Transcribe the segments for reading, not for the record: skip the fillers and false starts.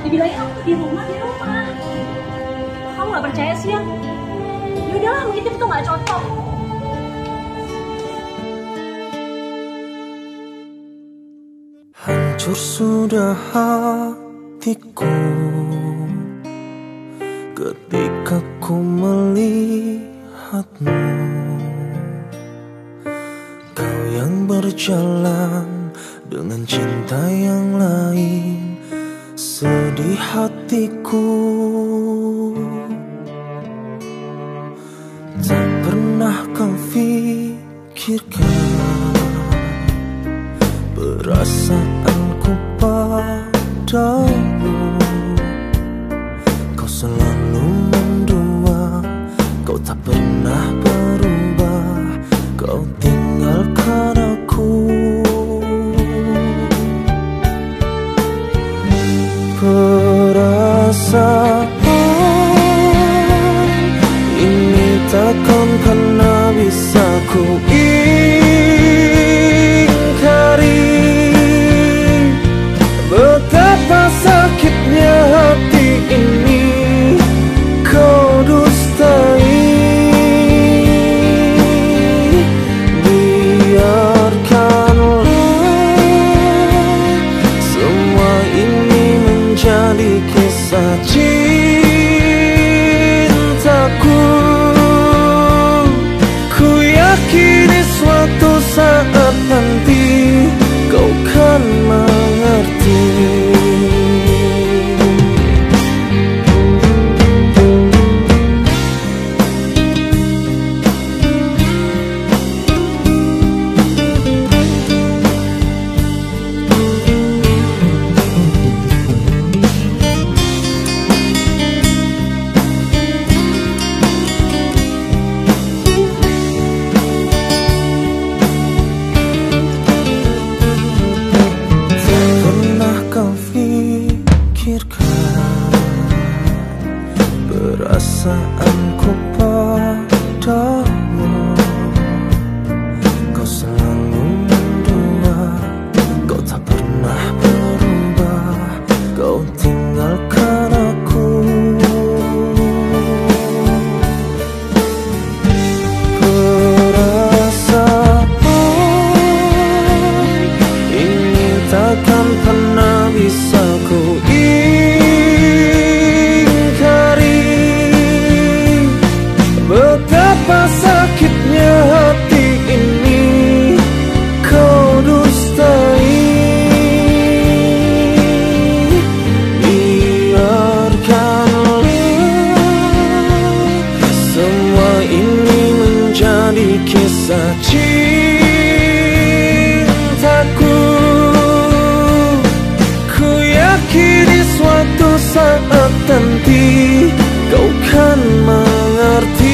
Dibilangin aku di rumah. Kamu nggak percaya sih ya? Ya udahlah, mungkin itu nggak cocok. Hancur sudah hatiku ketika ku melihatmu. Kau yang berjalan dengan cinta yang lain, sedih hatiku. Tak pernah kau pikirkan perasaanku padamu. Kau selalu mendua, kau tak pernah berubah, kau tinggalkan aku. Perasaan ini takkan pernah bisa ku betapa sakitnya hati ini kau dustai. Biarkanlah semua ini menjadi kisah cintaku. Ku yakini suatu saat nanti kau kan mengerti. Perasaanku padamu, kau selalu mendua, kau tak pernah berubah, kau tinggalkan aku. Perasaan ini takkan pernah bisa ku betapa sakitnya hati ini kau dustai. Biarkanlah semua ini menjadi kisah cintaku. Ku yakini suatu saat nanti kau kan mengerti.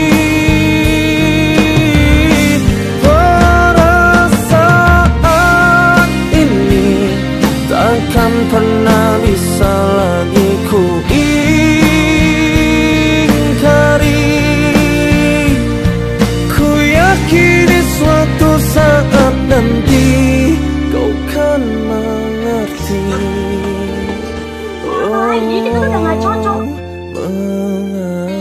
Perasaan ini takkan pernah bisa lagi ku ingkari. Ku yakini suatu saat nanti kau kan mengerti. Apalagi kita udah gak cocok. Mengerti.